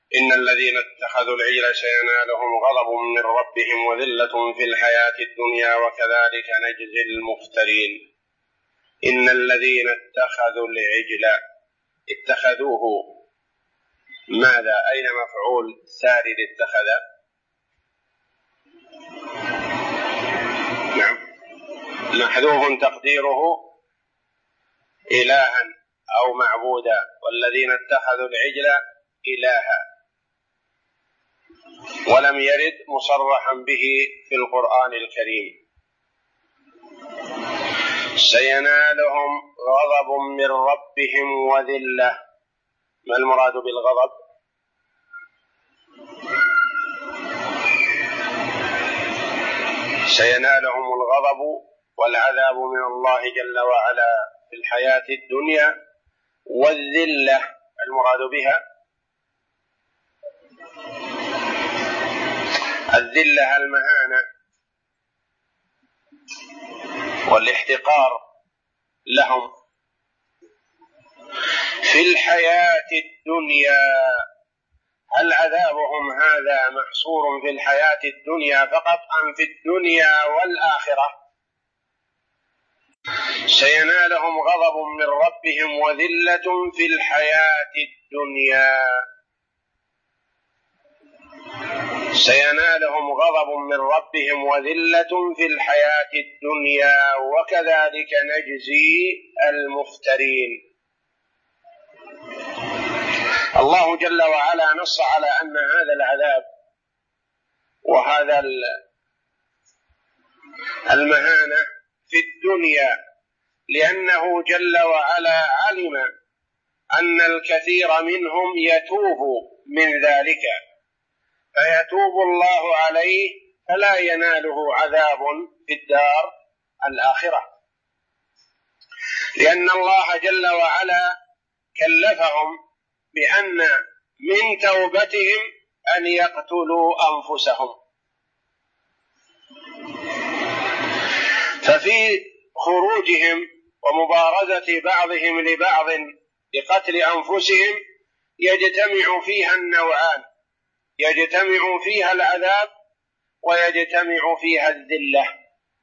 إن الذين اتخذوا العجل سينالهم غضب من ربهم وذلة في الحياة الدنيا وكذلك نجزي المفترين. إن الذين اتخذوا العجل اتخذوه ماذا؟ أين مفعول ثاني اتخذ؟ نعم، محذوف تقديره إلها أو معبودا، والذين اتخذوا العجل إلها، ولم يرد مصرحا به في القرآن الكريم. سينالهم غضب من ربهم وذلة. ما المراد بالغضب؟ سينالهم الغضب والعذاب من الله جل وعلا في الحياة الدنيا، والذلة المراد بها الذلة المهانة والاحتقار لهم في الحياة الدنيا. هل عذابهم هذا محصور في الحياة الدنيا فقط أم في الدنيا والآخرة؟ سينالهم غضب من ربهم وذلة في الحياة الدنيا. سينالهم غضب من ربهم وذلة في الحياة الدنيا وكذلك نجزي المفترين. الله جل وعلا نص على أن هذا العذاب وهذا المهانة في الدنيا لأنه جل وعلا علم أن الكثير منهم يتوب من ذلك، فيتوب الله عليه فلا يناله عذاب في الدار الآخرة، لأن الله جل وعلا كلفهم بأن من توبتهم أن يقتلوا أنفسهم. ففي خروجهم ومبارزة بعضهم لبعض بقتل أنفسهم يجتمع فيها النوعان، يجتمع فيها العذاب ويجتمع فيها الذلة،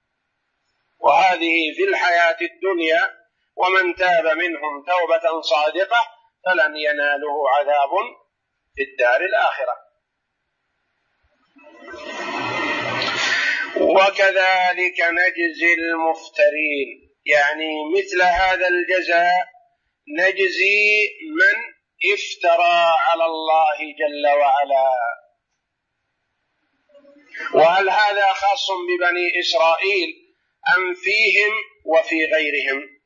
وهذه في الحياة الدنيا، ومن تاب منهم توبة صادقة فلن يناله عذاب في الدار الآخرة. وكذلك نجزي المفترين، يعني مثل هذا الجزاء نجزي من افترى على الله جل وعلا. وهل هذا خاص ببني إسرائيل أم فيهم وفي غيرهم؟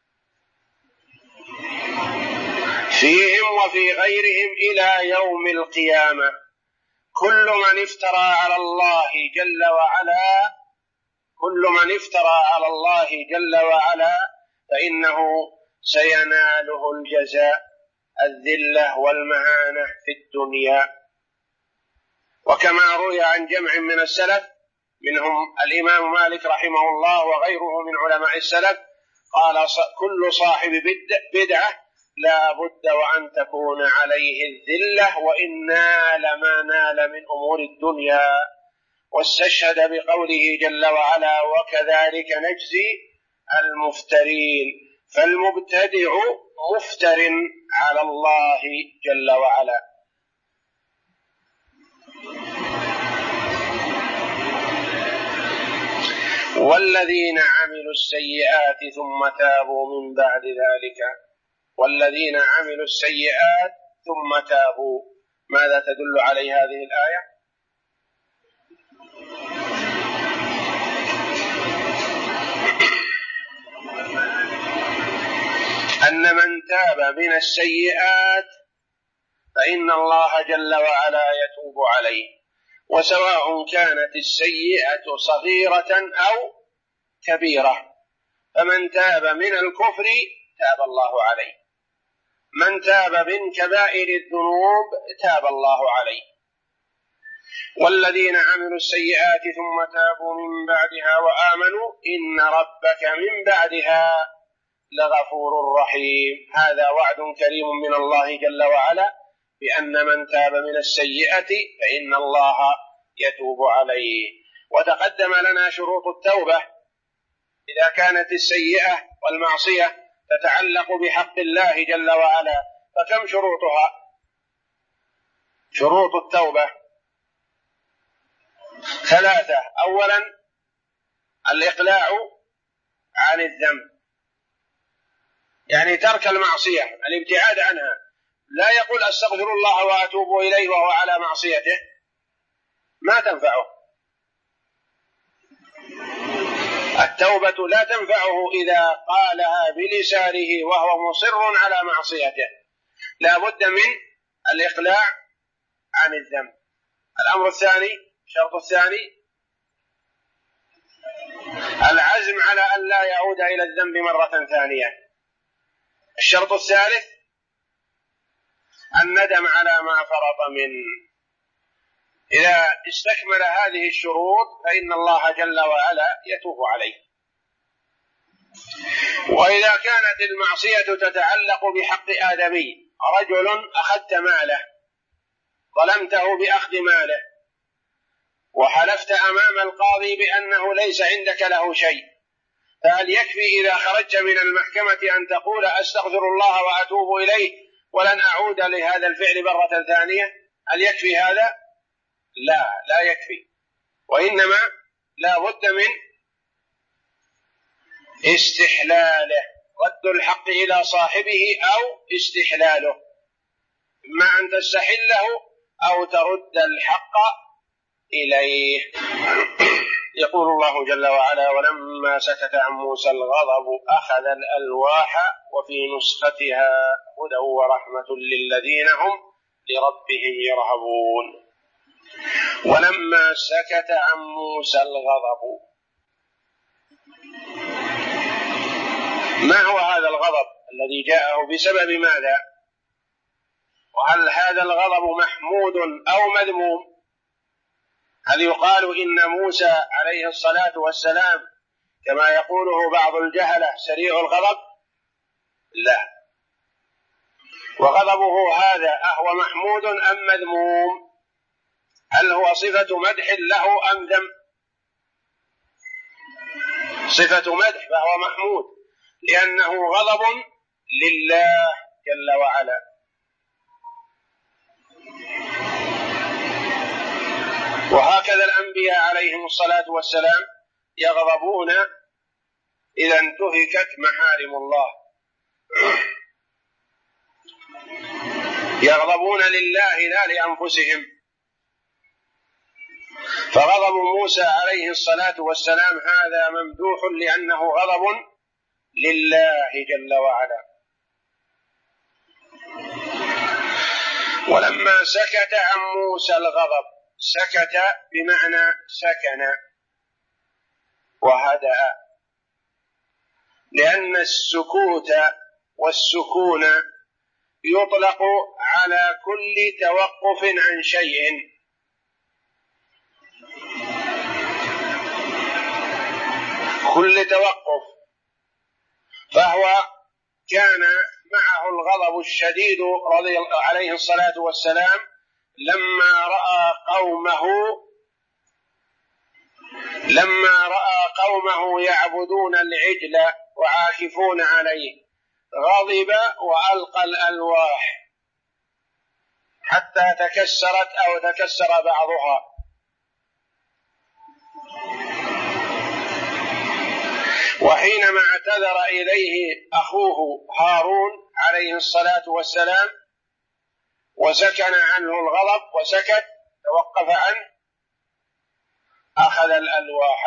فيهم وفي غيرهم إلى يوم القيامة. كل من افترى على الله جل وعلا، كل من افترى على الله جل وعلا فإنه سيناله الجزاء الذلة والمهانة في الدنيا. وكما روي عن جمع من السلف منهم الإمام مالك رحمه الله وغيره من علماء السلف قال: كل صاحب بدعة لا بد وأن تكون عليه الذلة وإن نال ما نال من أمور الدنيا. واستشهد بقوله جل وعلا: وكذلك نجزي المفترين. فالمبتدع مفتر على الله جل وعلا. والذين عملوا السيئات ثم تابوا من بعد ذلك، والذين عملوا السيئات ثم تابوا، ماذا تدل عليه هذه الآية؟ أن من تاب من السيئات فإن الله جل وعلا يتوب عليه، وسواء كانت السيئة صغيرة أو كبيرة. فمن تاب من الكفر تاب الله عليه، من تاب من كبائر الذنوب تاب الله عليه. والذين عملوا السيئات ثم تابوا من بعدها وآمنوا إن ربك من بعدها لغفور رحيم. هذا وعد كريم من الله جل وعلا بأن من تاب من السيئة فإن الله يتوب عليه. وتقدم لنا شروط التوبة إذا كانت السيئة والمعصية تتعلق بحق الله جل وعلا، فكم شروطها؟ شروط التوبة 3. أولا الإقلاع عن الذنب، يعني ترك المعصية، الابتعاد عنها. لا يقول أستغفر الله وأتوب إليه وهو على معصيته، ما تنفعه. التوبة لا تنفعه إذا قالها بلسانه وهو مصر على معصيته، لا بد من الإقلاع عن الذنب. الأمر الثاني، الشرط الثاني، العزم على أن لا يعود إلى الذنب مرة ثانية. الشرط الثالث الندم على ما فرط منه. إذا استكمل هذه الشروط فإن الله جل وعلا يتوب عليه. وإذا كانت المعصية تتعلق بحق آدمي، رجل أخذت ماله، ظلمته بأخذ ماله، وحلفت أمام القاضي بأنه ليس عندك له شيء، فهل يكفي إذا خرجت من المحكمة أن تقول أستغفر الله وأتوب إليه ولن أعود لهذا الفعل مرة ثانية؟ هل يكفي هذا؟ لا يكفي، وإنما لا بد من استحلاله، رد الحق إلى صاحبه أو استحلاله، إما أن تستحله أو ترد الحق إليه. يقول الله جل وعلا: ولما سكت عن موسى الغضب أخذ الألواح وفي نسختها هدى ورحمة للذين هم لربهم يرهبون. ولما سكت عن موسى الغضب، ما هو هذا الغضب الذي جاءه بسبب ماذا؟ وهل هذا الغضب محمود أو مذموم؟ هل يقال إن موسى عليه الصلاة والسلام كما يقوله بعض الجهلة سريع الغضب؟ لا. وغضبه هذا أهو محمود أم مذموم؟ هل هو صفة مدح له أم ذم؟ صفة مدح، فهو محمود لأنه غضب لله جل وعلا. وهكذا الأنبياء عليهم الصلاة والسلام يغضبون إذا انتهكت محارم الله، يغضبون لله لا لأنفسهم. فغضب موسى عليه الصلاة والسلام هذا ممدوح لأنه غضب لله جل وعلا. ولما سكت عن موسى الغضب، سكت بمعنى سكن وهدأ، لأن السكوت والسكون يطلق على كل توقف عن شيء، كل توقف. فهو كان معه الغضب الشديد عليه الصلاة والسلام لما رأى قومه يعبدون العجل وعاكفون عليه، غضب وألقى الألواح حتى تكسرت أو تكسر بعضها. وحينما اعتذر إليه أخوه هارون عليه الصلاة والسلام وسكن عنه الغضب وسكت توقف عنه، أخذ الألواح.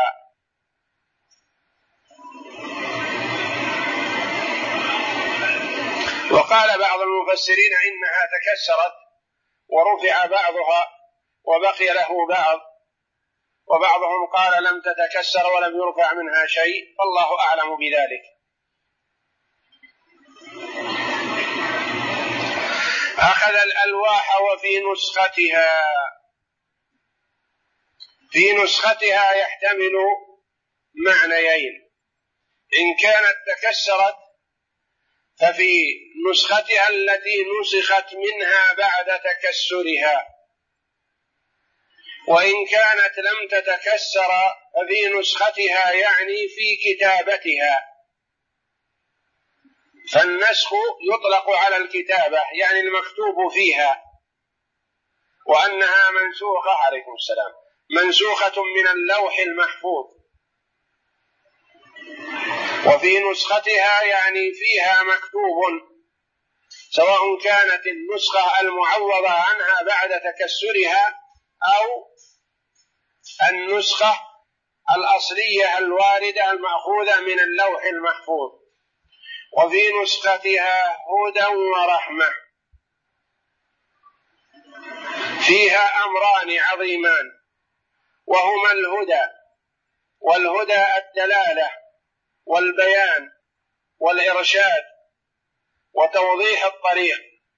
وقال بعض المفسرين إنها تكسرت ورفع بعضها وبقي له بعض، وبعضهم قال لم تتكسر ولم يرفع منها شيء، والله أعلم بذلك. أخذ الألواح وفي نسختها، في نسختها يحتمل معنيين: إن كانت تكسرت ففي نسختها التي نسخت منها بعد تكسرها، وإن كانت لم تتكسر ففي نسختها يعني في كتابتها. فالنسخ يطلق على الكتابة يعني المكتوب فيها، وأنها منسوخة عليكم السلام منسوخة من اللوح المحفوظ. وفي نسختها يعني فيها مكتوب، سواء كانت النسخة المعوضة عنها بعد تكسرها أو النسخة الأصلية الواردة المأخوذة من اللوح المحفوظ. وفي نسختها هدى ورحمة، فيها أمران عظيمان، وهما الهدى، والهدى الدلالة والبيان والإرشاد وتوضيح الطريق،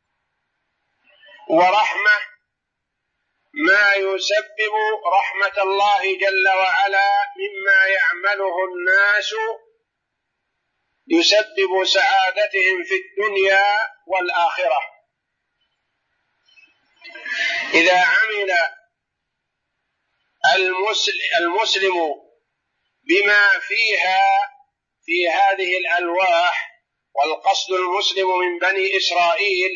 ورحمة ما يسبب رحمة الله جل وعلا مما يعمله الناس، يسبب سعادتهم في الدنيا والآخرة. إذا عمل المسلم بما فيها في هذه الألواح، والقصد المسلم من بني إسرائيل،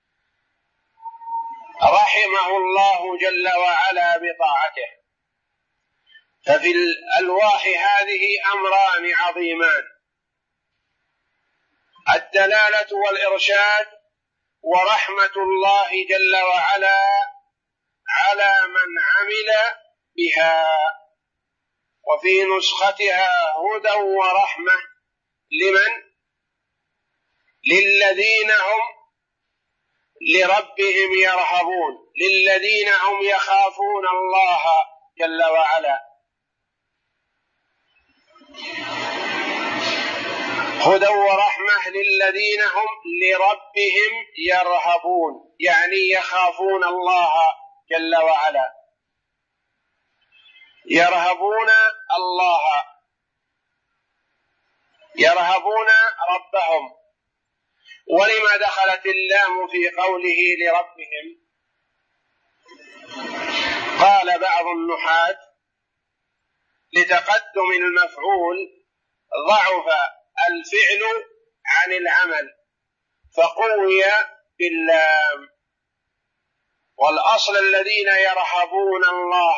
رحمه الله جل وعلا بطاعته. ففي الألواح هذه أمران عظيمان: الدلالة والإرشاد، ورحمة الله جل وعلا على من عمل بها. وفي نسختها هدى ورحمة لمن؟ للذين هم لربهم يرهبون، للذين هم يخافون الله جل وعلا. هدى ورحمة للذين هم لربهم يرهبون، يعني يخافون الله جل وعلا، يرهبون الله، يرهبون ربهم. ولما دخلت اللام في قوله لربهم؟ قال بعض النحاة لتقدم المفعول ضعف الفعل عن العمل فقوي باللام، والأصل الذين يرهبون الله.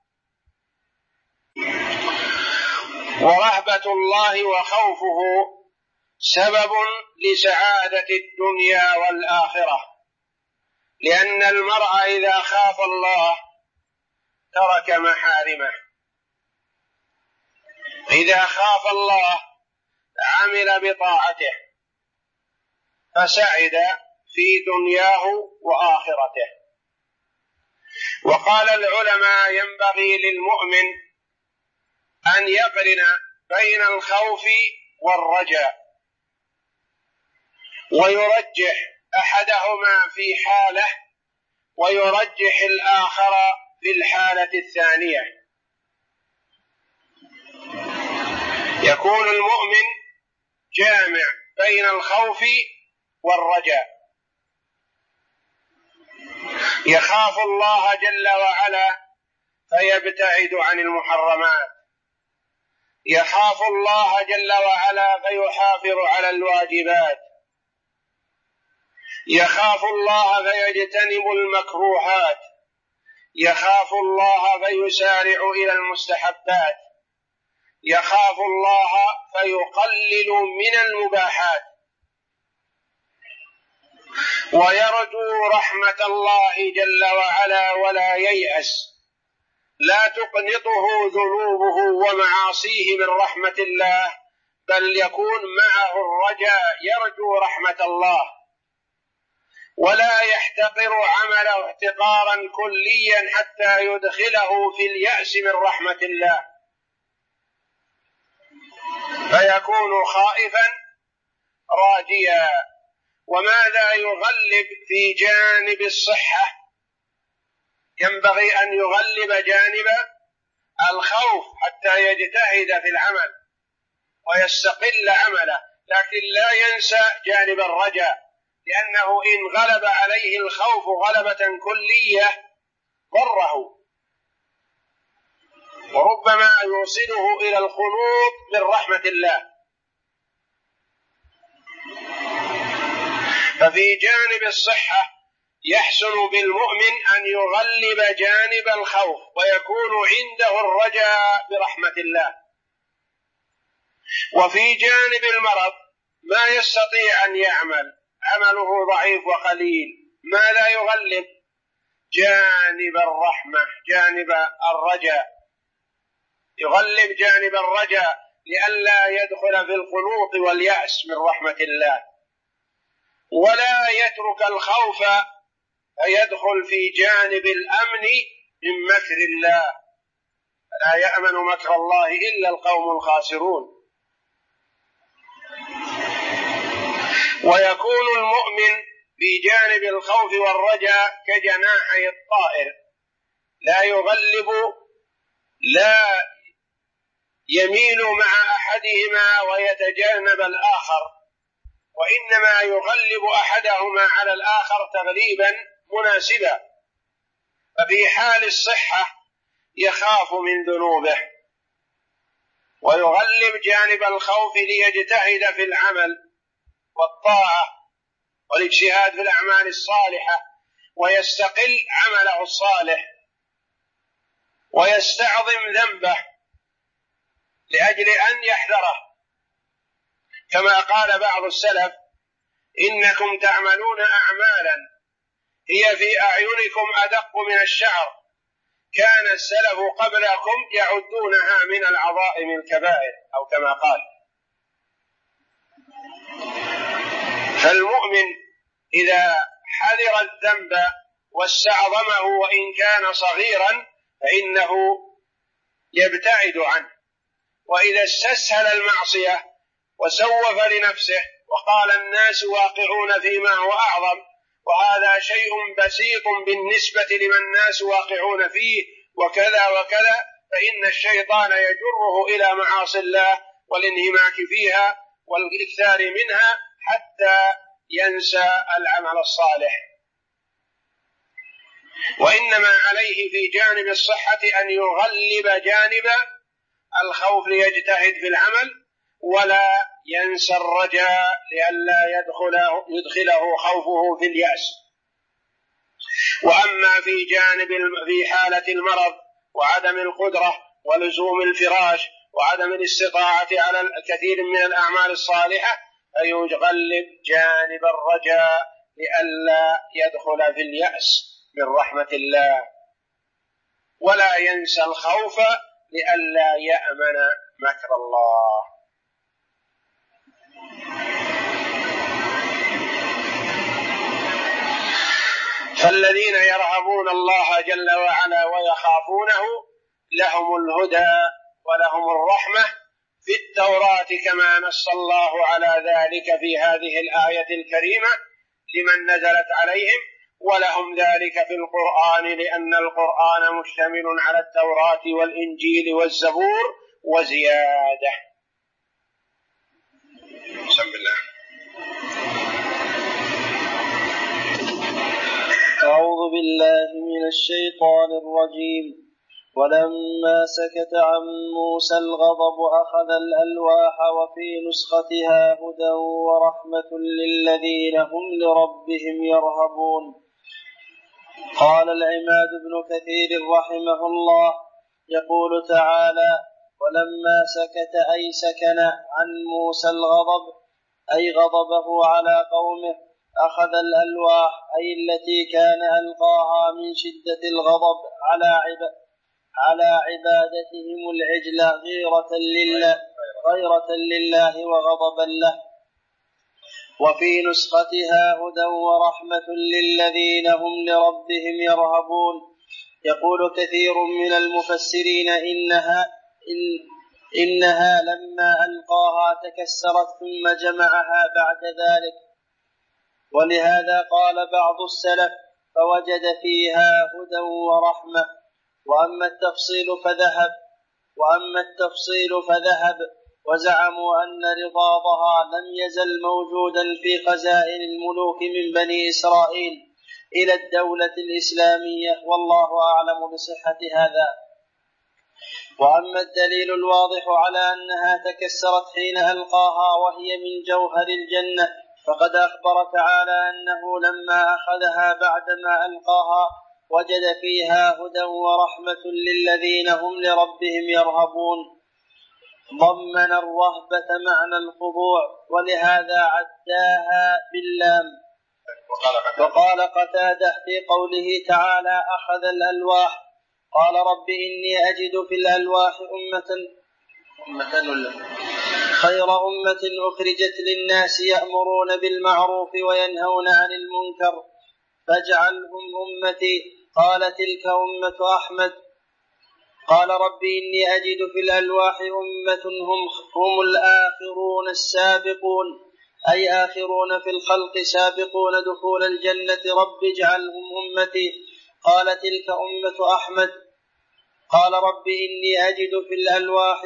ورهبة الله وخوفه سبب لسعادة الدنيا والآخرة، لأن المرء إذا خاف الله ترك محارمه، إذا خاف الله عمل بطاعته فسعد في دنياه وآخرته. وقال العلماء: ينبغي للمؤمن أن يقرن بين الخوف والرجاء، ويرجح أحدهما في حالة ويرجح الآخر في الحالة الثانية. يكون المؤمن جامع بين الخوف والرجاء، يخاف الله جل وعلا فيبتعد عن المحرمات، يخاف الله جل وعلا فيحافظ على الواجبات، يخاف الله فيجتنب المكروهات، يخاف الله فيسارع إلى المستحبات، يخاف الله فيقلل من المباحات، ويرجو رحمة الله جل وعلا ولا ييأس، لا تقنطه ذنوبه ومعاصيه من رحمة الله، بل يكون معه الرجاء يرجو رحمة الله، ولا يحتقر عمله احتقارا كليا حتى يدخله في اليأس من رحمة الله، فيكون خائفا راجيا. وماذا يغلب في جانب الصحة؟ ينبغي أن يغلب جانب الخوف حتى يجتهد في العمل ويستقل عمله، لكن لا ينسى جانب الرجاء، لأنه إن غلب عليه الخوف غلبة كلية ضره، وربما يوصله إلى الخلود من رحمة الله. ففي جانب الصحة يحسن بالمؤمن أن يغلب جانب الخوف ويكون عنده الرجاء برحمة الله. وفي جانب المرض ما يستطيع أن يعمل، عمله ضعيف وقليل، ما لا يغلب جانب الرحمة، جانب الرجاء، يغلب جانب الرجاء لئلا يدخل في القنوط واليأس من رحمة الله، ولا يترك الخوف فيدخل في جانب الأمن من مكر الله، لا يأمن مكر الله إلا القوم الخاسرون. ويكون المؤمن في جانب الخوف والرجاء كجناحي الطائر، لا يغلب، لا يميل مع أحدهما ويتجنب الآخر، وإنما يغلب أحدهما على الآخر تغليبا مناسبا. ففي حال الصحة يخاف من ذنوبه ويغلب جانب الخوف ليجتهد في العمل والطاعة والاجتهاد في الأعمال الصالحة، ويستقل عمله الصالح ويستعظم ذنبه لأجل أن يحذره، كما قال بعض السلف: إنكم تعملون أعمالا هي في أعينكم أدق من الشعر، كان السلف قبلكم يعدونها من العظائم الكبائر، أو كما قال. فالمؤمن إذا حذر الذنب واستعظمه وإن كان صغيرا فإنه يبتعد عنه، وإذا استسهل المعصية وسوف لنفسه وقال الناس واقعون فيما هو أعظم وهذا شيء بسيط بالنسبة لمن الناس واقعون فيه وكذا وكذا، فإن الشيطان يجره إلى معاصي الله والانهماك فيها والإكثار منها حتى ينسى العمل الصالح. وإنما عليه في جانب الصحة أن يغلب جانب الخوف ليجتهد في العمل، ولا ينسى الرجاء لئلا يدخله خوفه في اليأس. وأما في حالة المرض وعدم القدرة ولزوم الفراش وعدم الاستطاعة على الكثير من الأعمال الصالحة فيغلب جانب الرجاء لئلا يدخل في اليأس من رحمة الله، ولا ينسى الخوف لئلا يأمن مكر الله. فالذين يرهبون الله جل وعلا ويخافونه لهم الهدى ولهم الرحمة في التوراة، كما نص الله على ذلك في هذه الآية الكريمة لمن نزلت عليهم، ولهم ذلك في القرآن لأن القرآن مشتمل على التوراة والإنجيل والزبور وزيادة. بسم الله. أعوذ بالله من الشيطان الرجيم. ولما سكت عن موسى الغضب أخذ الألواح وفي نسختها هدى ورحمة للذين هم لربهم يرهبون. قال العماد بن كثير رحمه الله يقول تعالى: ولما سكت أي سكن عن موسى الغضب أي غضبه على قومه أخذ الألواح أي التي كان ألقاها من شدة الغضب على عبادتهم العجل غيرة لله وغضبا له. وفي نسختها هدى ورحمة للذين هم لربهم يرهبون. يقول كثير من المفسرين إنها لما ألقاها تكسرت ثم جمعها بعد ذلك، ولهذا قال بعض السلف: فوجد فيها هدى ورحمة. وأما التفصيل فذهب وزعموا أن رضاضها لم يزل موجودا في خزائن الملوك من بني إسرائيل إلى الدولة الإسلامية، والله أعلم بصحة هذا. وأما الدليل الواضح على أنها تكسرت حين ألقاها وهي من جوهر الجنة، فقد أخبر تعالى أنه لما أخذها بعدما ألقاها وجد فيها هدى ورحمة للذين هم لربهم يرهبون، ضمن الرهبة معنى الخضوع، ولهذا عداها باللام. وقال قتادة في قوله تعالى أخذ الألواح قال رب إني أجد في الألواح خير أمة أخرجت للناس يأمرون بالمعروف وينهون عن المنكر فاجعلهم أمتي. قال تلك أمة أحمد. قال رب إني أجد في الألواح أمة هم الآخرون السابقون، أي آخرون في الخلق سابقون دخول الجنة، رب اجعلهم أمتي. قال تلك أمة أحمد. قال رب إني أجد في الألواح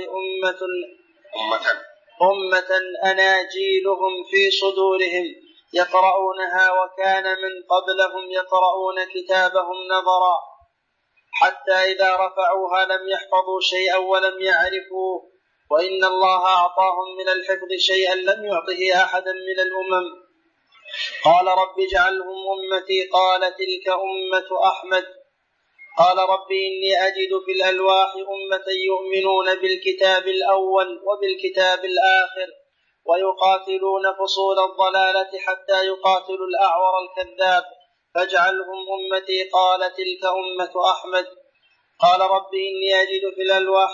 أمة أناجيلهم في صدورهم يقرؤونها وكان من قبلهم يقرؤون كتابهم نظرا حتى إذا رفعوها لم يحفظوا شيئا ولم يعرفوه، وإن الله أعطاهم من الحفظ شيئا لم يعطه أحدا من الأمم. قال رب اجعلهم أمتي. قال تلك أمة أحمد. قال رب إني أجد في الألواح أمة يؤمنون بالكتاب الأول وبالكتاب الآخر ويقاتلون فصول الضلالة حتى يقاتلوا الأعور الكذاب فاجعلهم أمتي. قال تلك أمة أحمد. قال رب إني أجد في الألواح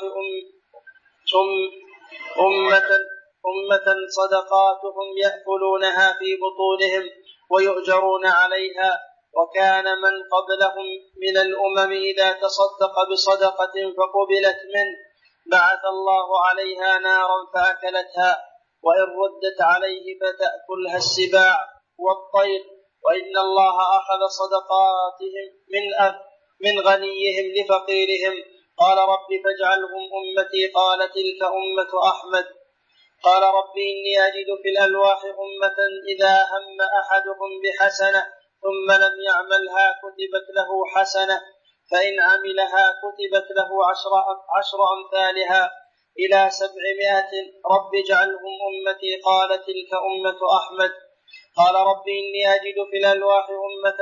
أمة صدقاتهم يأكلونها في بطونهم ويؤجرون عليها، وكان من قبلهم من الأمم إذا تصدق بصدقة فقبلت منه بعث الله عليها نارا فأكلتها، وإن ردت عليه فتأكلها السباع والطير، وإن الله أخذ صدقاتهم من غنيهم لفقيرهم. قال رب فاجعلهم أمتي. قال تلك أمة أحمد. قال رب إني أجد في الألواح أمة إذا هم أحدهم بحسنة ثم لم يعملها كتبت له حسنة، فإن عملها كتبت له 10 أمثالها إلى 700. رب اجعلهم أمتي. قال تلك أمة أحمد. قال رب إني أجد في الألواح أمة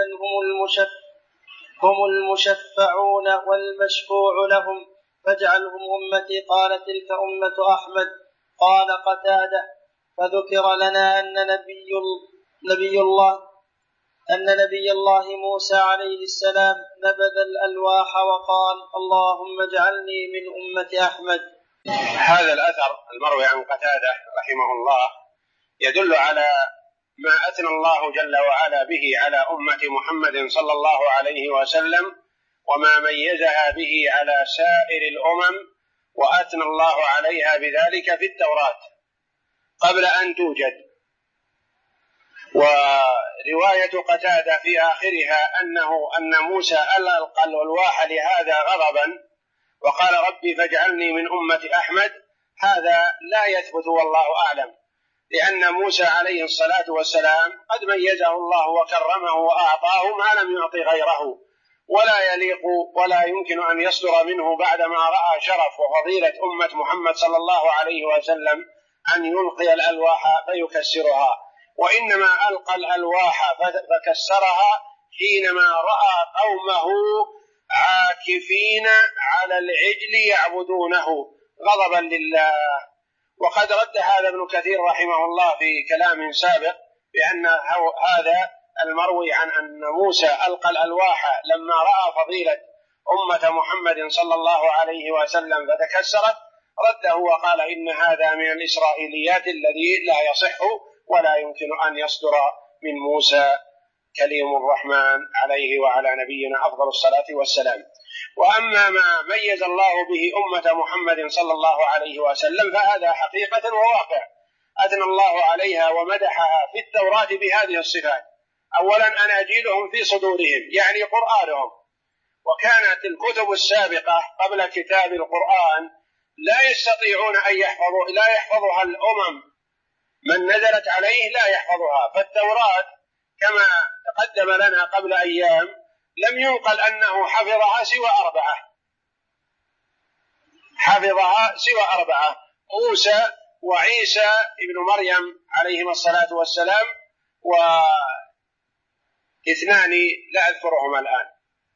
هم المشفعون والمشفوع لهم فاجعلهم أمتي. قال تلك أمة أحمد. قال قتادة فذكر لنا أن نبي الله موسى عليه السلام نبذ الألواح وقال اللهم اجعلني من أمة أحمد. هذا الأثر المروي عن قتادة رحمه الله يدل على ما أثنى الله جل وعلا به على أمة محمد صلى الله عليه وسلم وما ميزها به على سائر الأمم، وأثنى الله عليها بذلك في التوراة قبل أن توجد. ورواية قتادة في آخرها أن موسى ألقى الألواح لهذا غضبا وقال ربي فاجعلني من أمة أحمد، هذا لا يثبت والله أعلم، لأن موسى عليه الصلاة والسلام قد ميزه الله وكرمه وأعطاه ما لم يعط غيره، ولا يليق ولا يمكن أن يصدر منه بعدما رأى شرف وفضيلة أمة محمد صلى الله عليه وسلم أن يلقي الألواح فيكسرها، وإنما ألقى الألواح فكسرها حينما رأى قومه عاكفين على العجل يعبدونه غضبا لله. وقد رد هذا ابن كثير رحمه الله في كلام سابق بأن هذا المروي عن أن موسى ألقى الألواح لما رأى فضيلة أمة محمد صلى الله عليه وسلم فتكسرت، رده وقال إن هذا من الإسرائيليات الذي لا يصح ولا يمكن أن يصدر من موسى كليم الرحمن عليه وعلى نبينا أفضل الصلاة والسلام. وأما ما ميز الله به أمة محمد صلى الله عليه وسلم فهذا حقيقة وواقع أثنى الله عليها ومدحها في التوراة بهذه الصفات. أولا أناجيلهم في صدورهم يعني قرآنهم، وكانت الكتب السابقة قبل كتاب القرآن لا يستطيعون أن لا يحفظها الأمم من نزلت عليه لا يحفظها. فالتوراة كما تقدم لنا قبل أيام لم ينقل أنه حفظها سوى أربعة: موسى وعيسى ابن مريم عليهما الصلاة والسلام، واثنان لا أذكرهما الآن.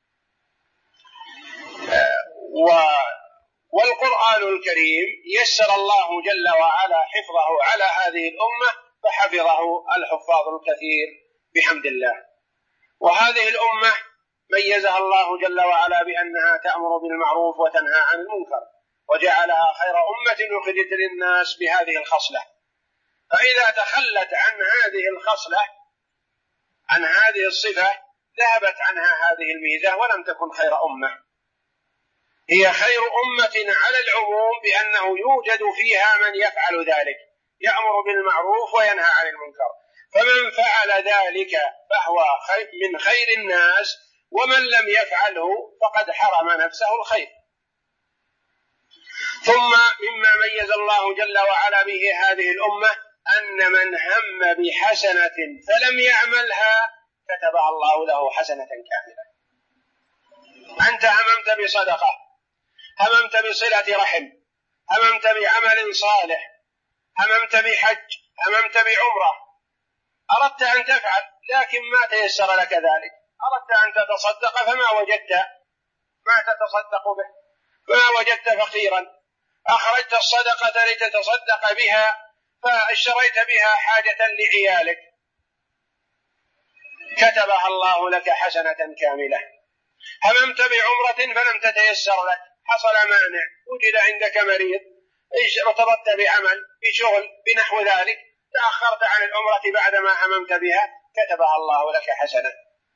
والقرآن الكريم يسر الله جل وعلا حفظه على هذه الأمة، فحفظه الحفاظ الكثير بحمد الله. وهذه الأمة ميزها الله جل وعلا بأنها تأمر بالمعروف وتنهى عن المنكر، وجعلها خير أمة أخرجت للناس بهذه الخصلة. فإذا تخلت عن هذه الخصلة، عن هذه الصفة، ذهبت عنها هذه الميزة ولم تكن خير أمة. هي خير أمة على العموم بأنه يوجد فيها من يفعل ذلك، يأمر بالمعروف وينهى عن المنكر، فمن فعل ذلك فهو من خير الناس، ومن لم يفعله فقد حرم نفسه الخير. ثم مما ميز الله جل وعلا به هذه الأمة أن من هم بحسنة فلم يعملها كتبها الله له حسنة كاملة. أنت هممت بصدقة، هممت بصلة رحم، هممت بعمل صالح، هممت بحج، هممت بعمرة، أردت أن تفعل لكن ما تيسر لك ذلك، أردت أن تتصدق فما وجدت ما تتصدق به، فما وجدت فقيرا، أخرجت الصدقة لتتصدق بها فاشتريت بها حاجة لعيالك، كتبها الله لك حسنة كاملة. هممت بعمرة فلم تتيسر لك، حصل مانع، وجد عندك مريض، ارتبطت بعمل، بشغل، بنحو ذلك، تأخرت عن العمرة بعدما هممت بها، كتبها الله لك حسنة.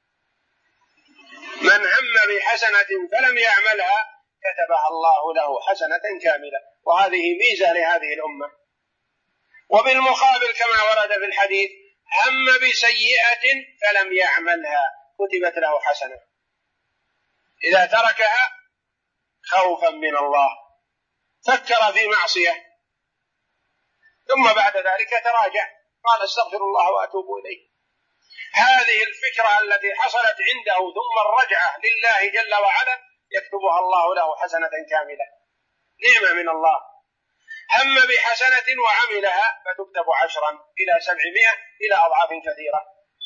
من هم بحسنة فلم يعملها كتبها الله له حسنة كاملة، وهذه ميزة لهذه الأمة. وبالمقابل كما ورد في الحديث: هم بسيئة فلم يعملها كتبت له حسنة. إذا تركها خوفا من الله، فكر في معصية، ثم بعد ذلك تراجع، قال استغفر الله وأتوب إليه. هذه الفكرة التي حصلت عنده ثم الرجعة لله جل وعلا يكتبها الله له حسنة كاملة، نعمة من الله. هم بحسنة وعملها فتكتب 10 إلى 700 إلى أضعاف كثيرة.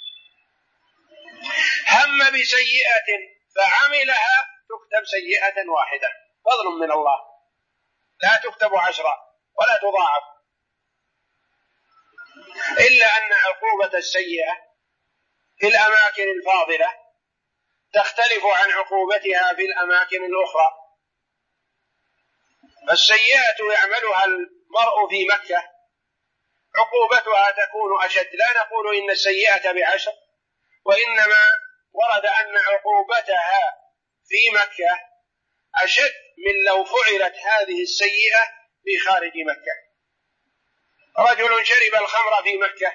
هم بسيئة فعملها تكتب سيئة واحدة، فضل من الله، لا تكتب 10 ولا تضاعف. إلا أن عقوبة السيئة في الأماكن الفاضلة تختلف عن عقوبتها في الأماكن الأخرى. السيئة يعملها المرء في مكة عقوبتها تكون أشد، لا نقول إن السيئة ب10، وإنما ورد أن عقوبتها في مكة أشد من لو فعلت هذه السيئة في خارج مكة. رجل شرب الخمر في مكة،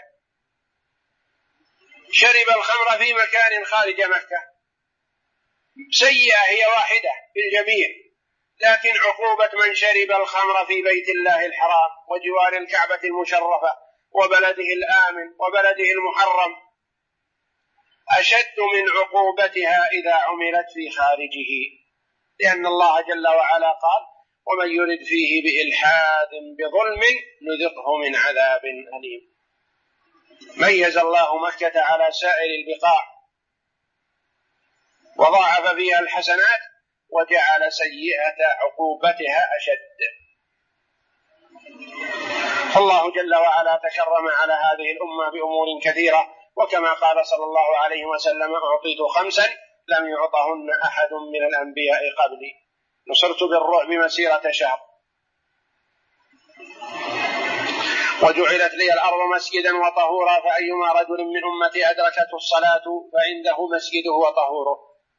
شرب الخمر في مكان خارج مكة، سيئة هي واحدة بالجميع، لكن عقوبة من شرب الخمر في بيت الله الحرام وجوار الكعبة المشرفة وبلده الآمن وبلده المحرم أشد من عقوبتها إذا عملت في خارجه، لأن الله جل وعلا قال: ومن يرد فيه بإلحاد بظلم نذقه من عذاب أليم. ميز الله مكة على سائر البقاع وضاعف فيها الحسنات وجعل سيئة عقوبتها أشد. فالله جل وعلا تكرم على هذه الأمة بأمور كثيرة، وكما قال صلى الله عليه وسلم: أعطيت 5 لم يعطهن أحد من الأنبياء قبلي، نصرت بالرعب مسيرة شهر، وجعلت لي الأرض مسجدا وطهورا، فأيما رجل من أمتي أدركته الصلاة فعنده مسجده وطهوره،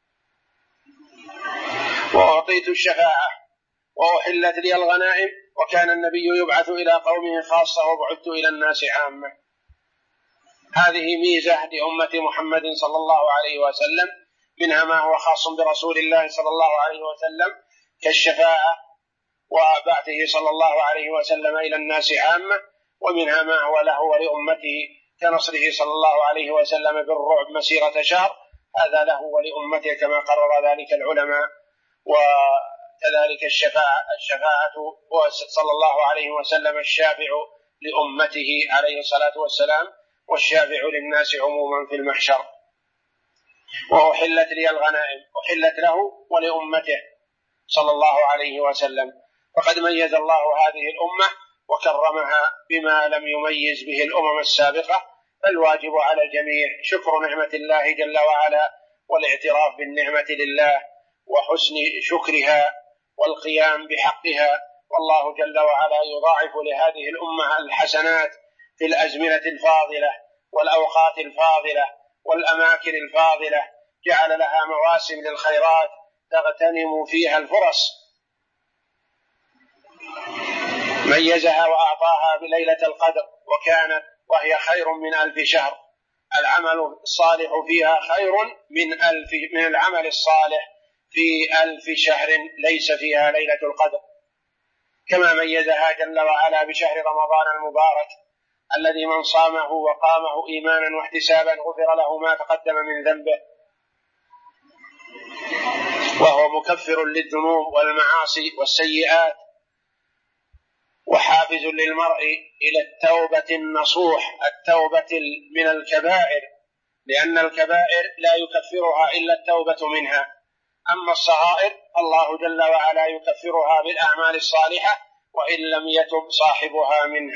وأعطيت الشفاعة، وأحلت لي الغنائم، وكان النبي يبعث إلى قومه خاصة وبعثت إلى الناس عامة. هذه ميزة لأمة محمد صلى الله عليه وسلم، منها ما هو خاص برسول الله صلى الله عليه وسلم كالشفاعة وبعثه صلى الله عليه وسلم إلى الناس عامة، ومنها ما هو له ولأمته كنصره صلى الله عليه وسلم بالرعب مسيرة شهر، هذا له ولأمته كما قرر ذلك العلماء. وكذلك الشفاعة صلى الله عليه وسلم الشافع لأمته عليه الصلاة والسلام، والشافع للناس عموما في المحشر. وأحلت لي الغنائم، أحلت له ولأمته صلى الله عليه وسلم. فقد ميز الله هذه الأمة وكرمها بما لم يميز به الأمم السابقة، فالواجب على الجميع شكر نعمة الله جل وعلا والاعتراف بالنعمة لله وحسن شكرها والقيام بحقها. والله جل وعلا يضاعف لهذه الأمة الحسنات في الأزمنة الفاضلة والأوقات الفاضلة والأماكن الفاضلة، جعل لها مواسم للخيرات تغتنم فيها الفرص، ميزها وأعطاها بليلة القدر وهي خير من 1000 شهر. العمل الصالح فيها خير من العمل الصالح في 1000 شهر ليس فيها ليلة القدر. كما ميزها جل وعلا بشهر رمضان المبارك الذي من صامه وقامه إيمانا واحتسابا غفر له ما تقدم من ذنبه، وهو مكفر للذنوب والمعاصي والسيئات، وحافز للمرء إلى التوبة النصوح، التوبة من الكبائر، لأن الكبائر لا يكفرها إلا التوبة منها. أما الصغائر الله جل وعلا يكفرها بالأعمال الصالحة وإن لم يتب صاحبها منها.